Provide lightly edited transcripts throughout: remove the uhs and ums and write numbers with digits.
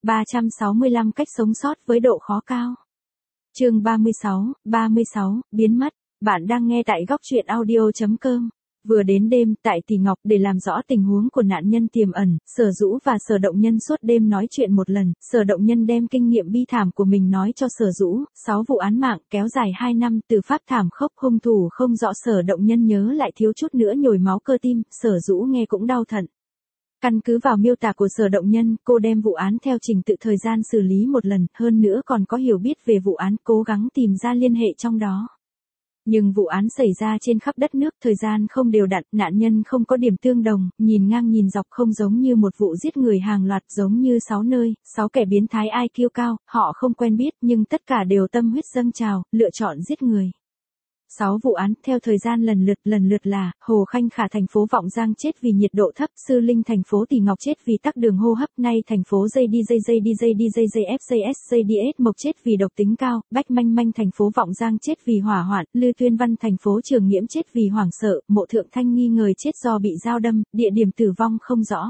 365 cách sống sót với độ khó cao. Chương 36, biến mất. Bạn đang nghe tại góc truyện audio.com. Vừa đến đêm tại Tỷ Ngọc để làm rõ tình huống của nạn nhân tiềm ẩn, Sở Dũ và Sở Động Nhân suốt đêm nói chuyện một lần, Sở Động Nhân đem kinh nghiệm bi thảm của mình nói cho Sở Dũ, 6 vụ án mạng kéo dài 2 năm từ pháp thảm khốc hung thủ không rõ. Sở Động Nhân nhớ lại thiếu chút nữa nhồi máu cơ tim, Sở Dũ nghe cũng đau thận. Căn cứ vào miêu tả của Sở Động Nhân, cô đem vụ án theo trình tự thời gian xử lý một lần, hơn nữa còn có hiểu biết về vụ án, cố gắng tìm ra liên hệ trong đó. Nhưng vụ án xảy ra trên khắp đất nước, thời gian không đều đặn, nạn nhân không có điểm tương đồng, nhìn ngang nhìn dọc không giống như một vụ giết người hàng loạt, giống như 6 nơi, 6 kẻ biến thái IQ cao, họ không quen biết nhưng tất cả đều tâm huyết dâng trào, lựa chọn giết người. 6 vụ án theo thời gian lần lượt là: Hồ Khanh Khả thành phố Vọng Giang chết vì nhiệt độ thấp, Sư Linh thành phố Tỷ Ngọc chết vì tắc đường hô hấp, Nay thành phố JDJDJDJFCS Mộc chết vì độc tính cao, Bách Manh Manh thành phố Vọng Giang chết vì hỏa hoạn, Lư Tuyên Văn thành phố Trường Nghiễm chết vì hoảng sợ, Mộ Thượng Thanh nghi ngờ chết do bị dao đâm, địa điểm tử vong không rõ.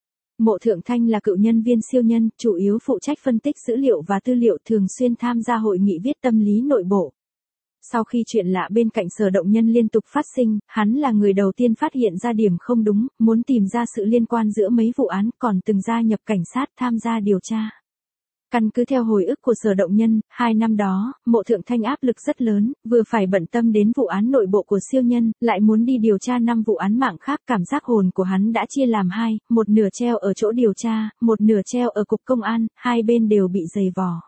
Mộ Thượng Thanh là cựu nhân viên siêu nhân, chủ yếu phụ trách phân tích dữ liệu và tư liệu, thường xuyên tham gia hội nghị viết tâm lý nội bộ. Sau khi chuyện lạ bên cạnh Sở Động Nhân liên tục phát sinh, hắn là người đầu tiên phát hiện ra điểm không đúng, muốn tìm ra sự liên quan giữa mấy vụ án, còn từng gia nhập cảnh sát tham gia điều tra. Căn cứ theo hồi ức của Sở Động Nhân, 2 năm đó, Mộ Thượng Thanh áp lực rất lớn, vừa phải bận tâm đến vụ án nội bộ của siêu nhân, lại muốn đi điều tra 5 vụ án mạng khác. Cảm giác hồn của hắn đã chia làm hai, một nửa treo ở chỗ điều tra, một nửa treo ở cục công an, hai bên đều bị dày vò.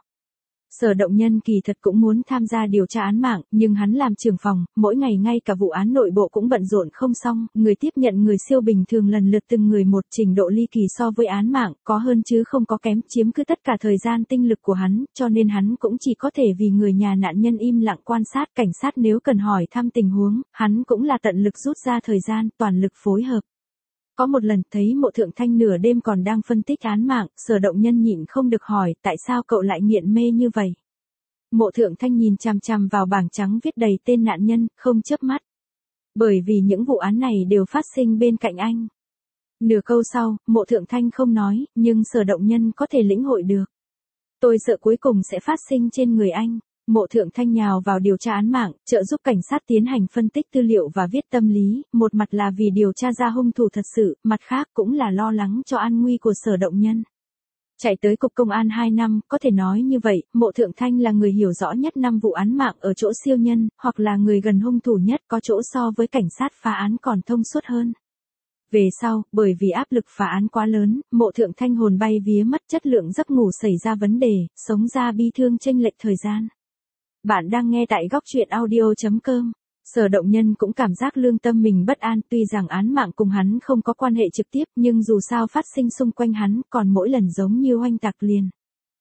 Sở Động Nhân kỳ thật cũng muốn tham gia điều tra án mạng, nhưng hắn làm trưởng phòng, mỗi ngày ngay cả vụ án nội bộ cũng bận rộn không xong, người tiếp nhận người siêu bình thường lần lượt từng người một, trình độ ly kỳ so với án mạng, có hơn chứ không có kém, chiếm cứ tất cả thời gian tinh lực của hắn, cho nên hắn cũng chỉ có thể vì người nhà nạn nhân im lặng quan sát. Cảnh sát nếu cần hỏi thăm tình huống, hắn cũng là tận lực rút ra thời gian, toàn lực phối hợp. Có một lần thấy Mộ Thượng Thanh nửa đêm còn đang phân tích án mạng, Sở Động Nhân nhịn không được hỏi, tại sao cậu lại nghiện mê như vậy? Mộ Thượng Thanh nhìn chằm chằm vào bảng trắng viết đầy tên nạn nhân, không chớp mắt. Bởi vì những vụ án này đều phát sinh bên cạnh anh. Nửa câu sau, Mộ Thượng Thanh không nói, nhưng Sở Động Nhân có thể lĩnh hội được. Tôi sợ cuối cùng sẽ phát sinh trên người anh. Mộ Thượng Thanh nhào vào điều tra án mạng, trợ giúp cảnh sát tiến hành phân tích tư liệu và viết tâm lý, một mặt là vì điều tra ra hung thủ thật sự, mặt khác cũng là lo lắng cho an nguy của Sở Động Nhân. Chạy tới cục công an 2 năm, có thể nói như vậy, Mộ Thượng Thanh là người hiểu rõ nhất 5 vụ án mạng ở chỗ siêu nhân, hoặc là người gần hung thủ nhất, có chỗ so với cảnh sát phá án còn thông suốt hơn. Về sau, bởi vì áp lực phá án quá lớn, Mộ Thượng Thanh hồn bay vía mất, chất lượng giấc ngủ xảy ra vấn đề, sống ra bi thương chênh lệch thời gian. Bạn đang nghe tại góc truyện audio.com. Sở Động Nhân cũng cảm giác lương tâm mình bất an, tuy rằng án mạng cùng hắn không có quan hệ trực tiếp, nhưng dù sao phát sinh xung quanh hắn, còn mỗi lần giống như oanh tạc liền.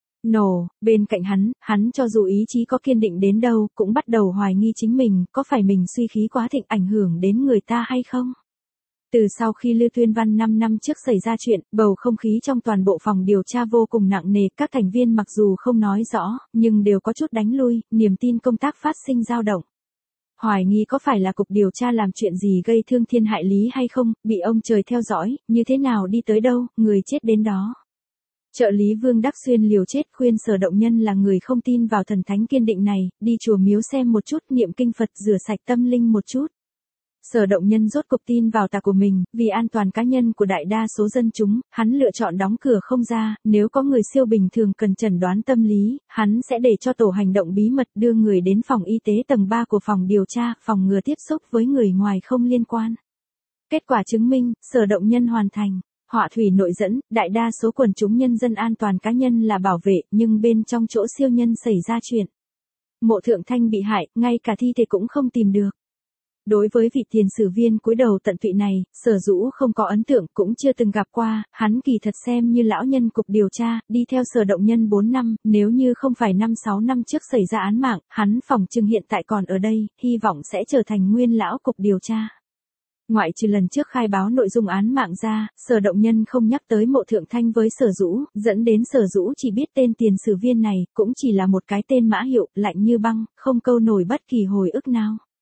Bên cạnh hắn cho dù ý chí có kiên định đến đâu, cũng bắt đầu hoài nghi chính mình, có phải mình suy khí quá thịnh ảnh hưởng đến người ta hay không? Từ sau khi Lư Tuyên Văn 5 năm trước xảy ra chuyện, bầu không khí trong toàn bộ phòng điều tra vô cùng nặng nề, các thành viên mặc dù không nói rõ, nhưng đều có chút đánh lui, niềm tin công tác phát sinh dao động. Hoài nghi có phải là cục điều tra làm chuyện gì gây thương thiên hại lý hay không, bị ông trời theo dõi, như thế nào đi tới đâu, người chết đến đó. Trợ lý Vương Đắc Xuyên liều chết khuyên Sở Động Nhân là người không tin vào thần thánh kiên định này, đi chùa miếu xem một chút, niệm kinh Phật rửa sạch tâm linh một chút. Sở Động Nhân rốt cục tin vào tà của mình, vì an toàn cá nhân của đại đa số dân chúng, hắn lựa chọn đóng cửa không ra, nếu có người siêu bình thường cần chẩn đoán tâm lý, hắn sẽ để cho tổ hành động bí mật đưa người đến phòng y tế tầng 3 của phòng điều tra, phòng ngừa tiếp xúc với người ngoài không liên quan. Kết quả chứng minh, Sở Động Nhân hoàn thành. Họa thủy nội dẫn, đại đa số quần chúng nhân dân an toàn cá nhân là bảo vệ, nhưng bên trong chỗ siêu nhân xảy ra chuyện. Mộ Thượng Thanh bị hại, ngay cả thi thể cũng không tìm được. Đối với vị tiền sử viên cúi đầu tận tụy này, Sở Dũ không có ấn tượng, cũng chưa từng gặp qua, hắn kỳ thật xem như lão nhân cục điều tra, đi theo Sở Động Nhân 4 năm, nếu như không phải 5-6 năm trước xảy ra án mạng, hắn phỏng chừng hiện tại còn ở đây, hy vọng sẽ trở thành nguyên lão cục điều tra. Ngoại trừ lần trước khai báo nội dung án mạng ra, Sở Động Nhân không nhắc tới Mộ Thượng Thanh với Sở Dũ, dẫn đến Sở Dũ chỉ biết tên tiền sử viên này, cũng chỉ là một cái tên mã hiệu, lạnh như băng, không câu nổi bất kỳ hồi ức nào.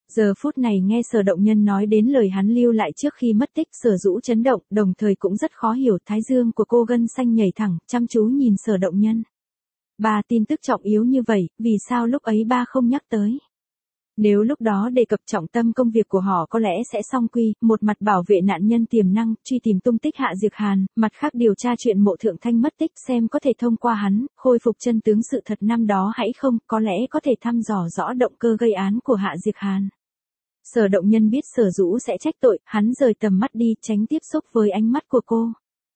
Giờ phút này nghe Sở Động Nhân nói đến lời hắn lưu lại trước khi mất tích, Sở Dũ chấn động, đồng thời cũng rất khó hiểu, thái dương của cô gân xanh nhảy thẳng, chăm chú nhìn Sở Động Nhân. Ba, tin tức trọng yếu như vậy, vì sao lúc ấy ba không nhắc tới? Nếu lúc đó đề cập trọng tâm công việc của họ có lẽ sẽ song quy, một mặt bảo vệ nạn nhân tiềm năng, truy tìm tung tích Hạ Diệc Hàn, mặt khác điều tra chuyện Mộ Thượng Thanh mất tích xem có thể thông qua hắn, khôi phục chân tướng sự thật năm đó hay không, có lẽ có thể thăm dò rõ động cơ gây án của Hạ Diệc Hàn. Sở Động Nhân biết Sở Dũ sẽ trách tội, hắn rời tầm mắt đi, tránh tiếp xúc với ánh mắt của cô.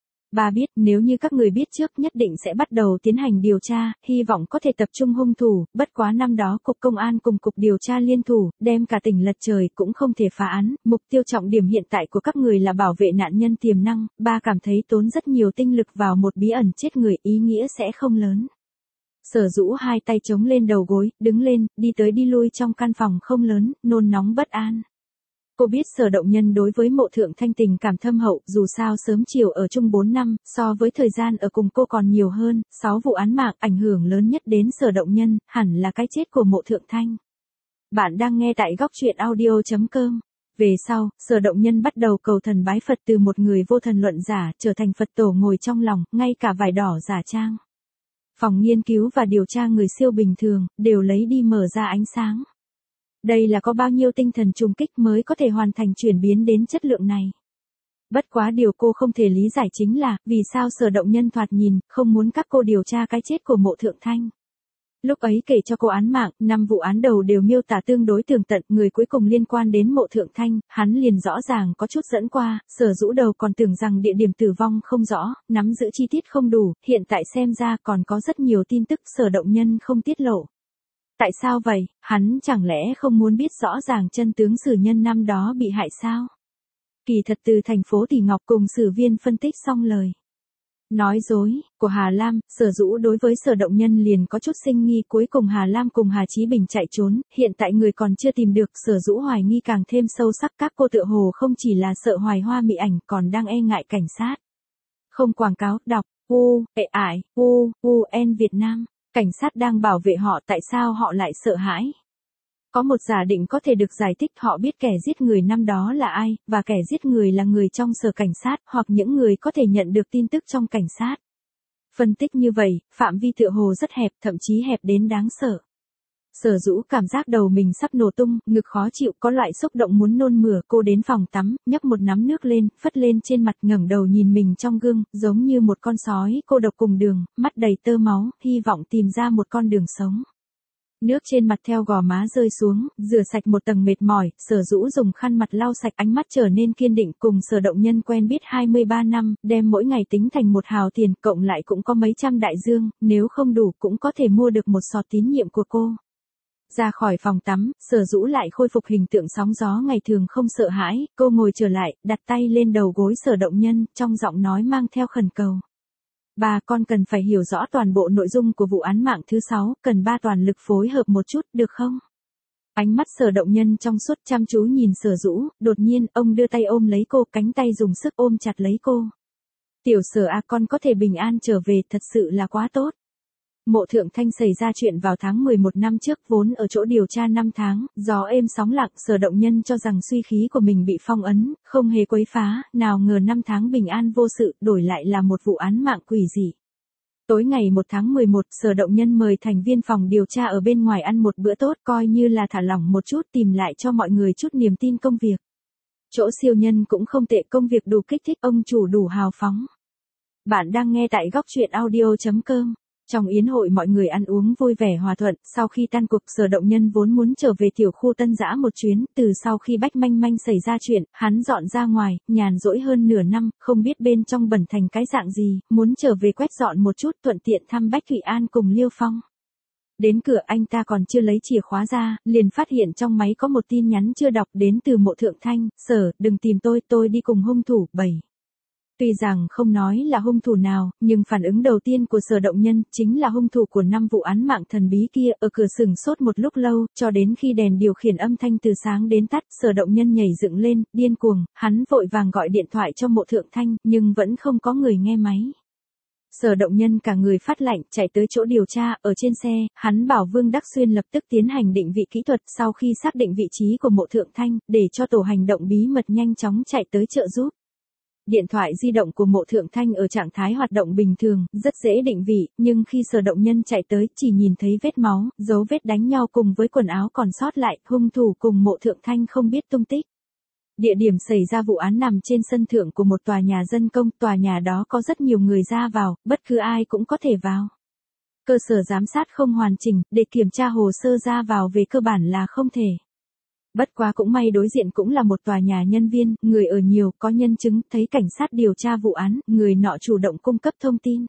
Bà biết nếu như các người biết trước nhất định sẽ bắt đầu tiến hành điều tra, hy vọng có thể tập trung hung thủ, bất quá năm đó Cục Công an cùng Cục Điều tra liên thủ, đem cả tỉnh lật trời cũng không thể phá án, mục tiêu trọng điểm hiện tại của các người là bảo vệ nạn nhân tiềm năng, ba cảm thấy tốn rất nhiều tinh lực vào một bí ẩn chết người, ý nghĩa sẽ không lớn. Sở Dũ hai tay chống lên đầu gối, đứng lên, đi tới đi lui trong căn phòng không lớn, nôn nóng bất an. Cô biết Sở Động Nhân đối với Mộ Thượng Thanh tình cảm thâm hậu, dù sao sớm chiều ở chung 4 năm, so với thời gian ở cùng cô còn nhiều hơn, 6 vụ án mạng ảnh hưởng lớn nhất đến Sở Động Nhân, hẳn là cái chết của Mộ Thượng Thanh. Bạn đang nghe tại góc truyện audio.com. Về sau, Sở Động Nhân bắt đầu cầu thần bái Phật từ một người vô thần luận giả, trở thành Phật tổ ngồi trong lòng, ngay cả vải đỏ giả trang. Phòng nghiên cứu và điều tra người siêu bình thường, đều lấy đi mở ra ánh sáng. Đây là có bao nhiêu tinh thần trùng kích mới có thể hoàn thành chuyển biến đến chất lượng này. Bất quá điều cô không thể lý giải chính là, vì sao Sở Động Nhân thoạt nhìn, không muốn các cô điều tra cái chết của Mộ Thượng Thanh. Lúc ấy kể cho cô án mạng, 5 vụ án đầu đều miêu tả tương đối tường tận, người cuối cùng liên quan đến Mộ Thượng Thanh, hắn liền rõ ràng có chút dẫn qua, Sở Dũ đầu còn tưởng rằng địa điểm tử vong không rõ, nắm giữ chi tiết không đủ, hiện tại xem ra còn có rất nhiều tin tức Sở Động Nhân không tiết lộ. Tại sao vậy, hắn chẳng lẽ không muốn biết rõ ràng chân tướng xử nhân năm đó bị hại sao? Kỳ thật từ thành phố Tỷ Ngọc cùng sử viên phân tích xong lời nói dối của Hà Lam, Sở Dũ đối với Sở Động Nhân liền có chút sinh nghi, cuối cùng Hà Lam cùng Hà Chí Bình chạy trốn, hiện tại người còn chưa tìm được, Sở Dũ hoài nghi càng thêm sâu sắc, các cô tựa hồ không chỉ là sợ Hoài Hoa mị ảnh còn đang e ngại cảnh sát. Không quảng cáo, đọc, UN Việt Nam, cảnh sát đang bảo vệ họ, tại sao họ lại sợ hãi? Có một giả định có thể được giải thích, họ biết kẻ giết người năm đó là ai, và kẻ giết người là người trong sở cảnh sát, hoặc những người có thể nhận được tin tức trong cảnh sát. Phân tích như vậy, phạm vi tựa hồ rất hẹp, thậm chí hẹp đến đáng sợ. Sở Dũ cảm giác đầu mình sắp nổ tung, ngực khó chịu, có loại xúc động muốn nôn mửa, cô đến phòng tắm, nhấc một nắm nước lên, phất lên trên mặt, ngẩng đầu nhìn mình trong gương, giống như một con sói cô độc cùng đường, mắt đầy tơ máu, hy vọng tìm ra một con đường sống. Nước trên mặt theo gò má rơi xuống, rửa sạch một tầng mệt mỏi, Sở Dũ dùng khăn mặt lau sạch, ánh mắt trở nên kiên định, cùng Sở Động Nhân quen biết 23 năm, đem mỗi ngày tính thành một hào tiền, cộng lại cũng có mấy trăm đại dương, nếu không đủ cũng có thể mua được một sọt tín nhiệm của cô. Ra khỏi phòng tắm, Sở Dũ lại khôi phục hình tượng sóng gió ngày thường không sợ hãi, cô ngồi trở lại, đặt tay lên đầu gối Sở Động Nhân, trong giọng nói mang theo khẩn cầu. Bà, con cần phải hiểu rõ toàn bộ nội dung của vụ án mạng thứ 6, cần ba toàn lực phối hợp một chút, được không? Ánh mắt Sở Động Nhân trong suốt chăm chú nhìn Sở Dũ, đột nhiên, ông đưa tay ôm lấy cô, cánh tay dùng sức ôm chặt lấy cô. Tiểu Sở à, con có thể bình an trở về, thật sự là quá tốt. Mộ Thượng Thanh xảy ra chuyện vào tháng 11 năm trước, vốn ở chỗ điều tra 5 tháng, gió êm sóng lặng, Sở Động Nhân cho rằng suy khí của mình bị phong ấn, không hề quấy phá, nào ngờ 5 tháng bình an vô sự, đổi lại là một vụ án mạng quỷ dị. Tối ngày 1 tháng 11, Sở Động Nhân mời thành viên phòng điều tra ở bên ngoài ăn một bữa tốt, coi như là thả lỏng một chút, tìm lại cho mọi người chút niềm tin công việc. Chỗ siêu nhân cũng không tệ, công việc đủ kích thích, ông chủ đủ hào phóng. Bạn đang nghe tại góc truyện audio.com. Trong yến hội mọi người ăn uống vui vẻ hòa thuận, sau khi tan cuộc, Sở Động Nhân vốn muốn trở về tiểu khu Tân Dã một chuyến, từ sau khi Bách Manh Manh xảy ra chuyện, hắn dọn ra ngoài, nhàn rỗi hơn nửa năm, không biết bên trong bẩn thành cái dạng gì, muốn trở về quét dọn một chút, thuận tiện thăm Bách Thụy An cùng Liêu Phong. Đến cửa anh ta còn chưa lấy chìa khóa ra, liền phát hiện trong máy có một tin nhắn chưa đọc đến từ Mộ Thượng Thanh, Sở, đừng tìm tôi đi cùng hung thủ, 7. Tuy rằng không nói là hung thủ nào, nhưng phản ứng đầu tiên của Sở Động Nhân chính là hung thủ của 5 vụ án mạng thần bí kia, ở cửa sừng sốt một lúc lâu, cho đến khi đèn điều khiển âm thanh từ sáng đến tắt, Sở Động Nhân nhảy dựng lên, điên cuồng, hắn vội vàng gọi điện thoại cho Mộ Thượng Thanh, nhưng vẫn không có người nghe máy. Sở Động Nhân cả người phát lạnh chạy tới chỗ điều tra, ở trên xe, hắn bảo Vương Đắc Xuyên lập tức tiến hành định vị kỹ thuật sau khi xác định vị trí của Mộ Thượng Thanh, để cho tổ hành động bí mật nhanh chóng chạy tới trợ giúp. Điện thoại di động của Mộ Thượng Thanh ở trạng thái hoạt động bình thường, rất dễ định vị, nhưng khi Sở Động Nhân chạy tới chỉ nhìn thấy vết máu, dấu vết đánh nhau cùng với quần áo còn sót lại, hung thủ cùng Mộ Thượng Thanh không biết tung tích. Địa điểm xảy ra vụ án nằm trên sân thượng của một tòa nhà dân công, tòa nhà đó có rất nhiều người ra vào, bất cứ ai cũng có thể vào. Cơ sở giám sát không hoàn chỉnh, để kiểm tra hồ sơ ra vào về cơ bản là không thể. Bất quá cũng may đối diện cũng là một tòa nhà nhân viên, người ở nhiều, có nhân chứng, thấy cảnh sát điều tra vụ án, người nọ chủ động cung cấp thông tin.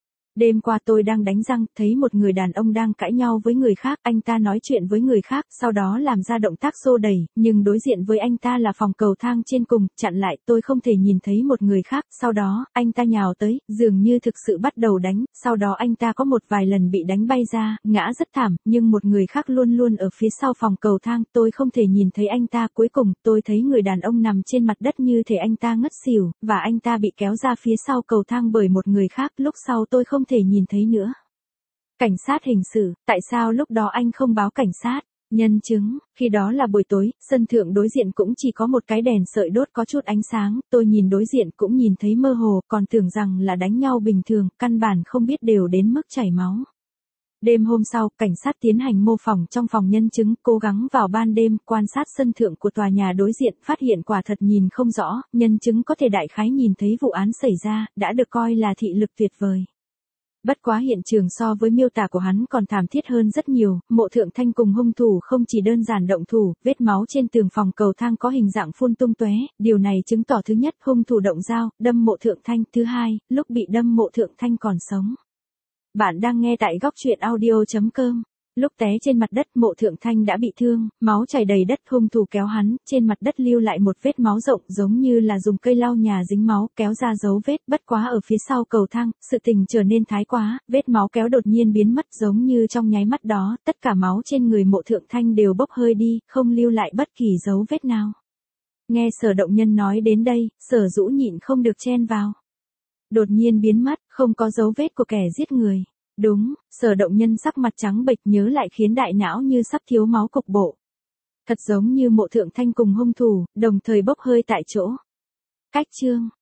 Đêm qua tôi đang đánh răng, thấy một người đàn ông đang cãi nhau với người khác, anh ta nói chuyện với người khác, sau đó làm ra động tác xô đẩy, nhưng đối diện với anh ta là phòng cầu thang trên cùng, chặn lại, tôi không thể nhìn thấy một người khác, sau đó, anh ta nhào tới, dường như thực sự bắt đầu đánh, sau đó anh ta có một vài lần bị đánh bay ra, ngã rất thảm, nhưng một người khác luôn luôn ở phía sau phòng cầu thang, tôi không thể nhìn thấy anh ta, cuối cùng, tôi thấy người đàn ông nằm trên mặt đất như thể anh ta ngất xỉu, và anh ta bị kéo ra phía sau cầu thang bởi một người khác, lúc sau tôi không thể nhìn thấy nữa. Cảnh sát hình sự, tại sao lúc đó anh không báo cảnh sát? Nhân chứng, khi đó là buổi tối, sân thượng đối diện cũng chỉ có một cái đèn sợi đốt có chút ánh sáng, tôi nhìn đối diện cũng nhìn thấy mơ hồ, còn tưởng rằng là đánh nhau bình thường, căn bản không biết đều đến mức chảy máu. Đêm hôm sau, cảnh sát tiến hành mô phỏng trong phòng nhân chứng, cố gắng vào ban đêm, quan sát sân thượng của tòa nhà đối diện, phát hiện quả thật nhìn không rõ, nhân chứng có thể đại khái nhìn thấy vụ án xảy ra, đã được coi là thị lực tuyệt vời. Bất quá hiện trường so với miêu tả của hắn còn thảm thiết hơn rất nhiều, Mộ Thượng Thanh cùng hung thủ không chỉ đơn giản động thủ, vết máu trên tường phòng cầu thang có hình dạng phun tung tóe, điều này chứng tỏ thứ nhất, hung thủ động dao, đâm Mộ Thượng Thanh, thứ hai, lúc bị đâm Mộ Thượng Thanh còn sống. Bạn đang nghe tại góc truyện audio.com. Lúc té trên mặt đất Mộ Thượng Thanh đã bị thương, máu chảy đầy đất, hung thủ kéo hắn, trên mặt đất lưu lại một vết máu rộng giống như là dùng cây lau nhà dính máu, kéo ra dấu vết, bất quá ở phía sau cầu thang, sự tình trở nên thái quá, vết máu kéo đột nhiên biến mất giống như trong nháy mắt đó, tất cả máu trên người Mộ Thượng Thanh đều bốc hơi đi, không lưu lại bất kỳ dấu vết nào. Nghe Sở Động Nhân nói đến đây, Sở Dũ nhịn không được chen vào. Đột nhiên biến mất, không có dấu vết của kẻ giết người. Đúng, Sở Động Nhân sắc mặt trắng bệch nhớ lại khiến đại não như sắp thiếu máu cục bộ. Thật giống như Mộ Thượng Thanh cùng hung thủ, đồng thời bốc hơi tại chỗ. Cách chương.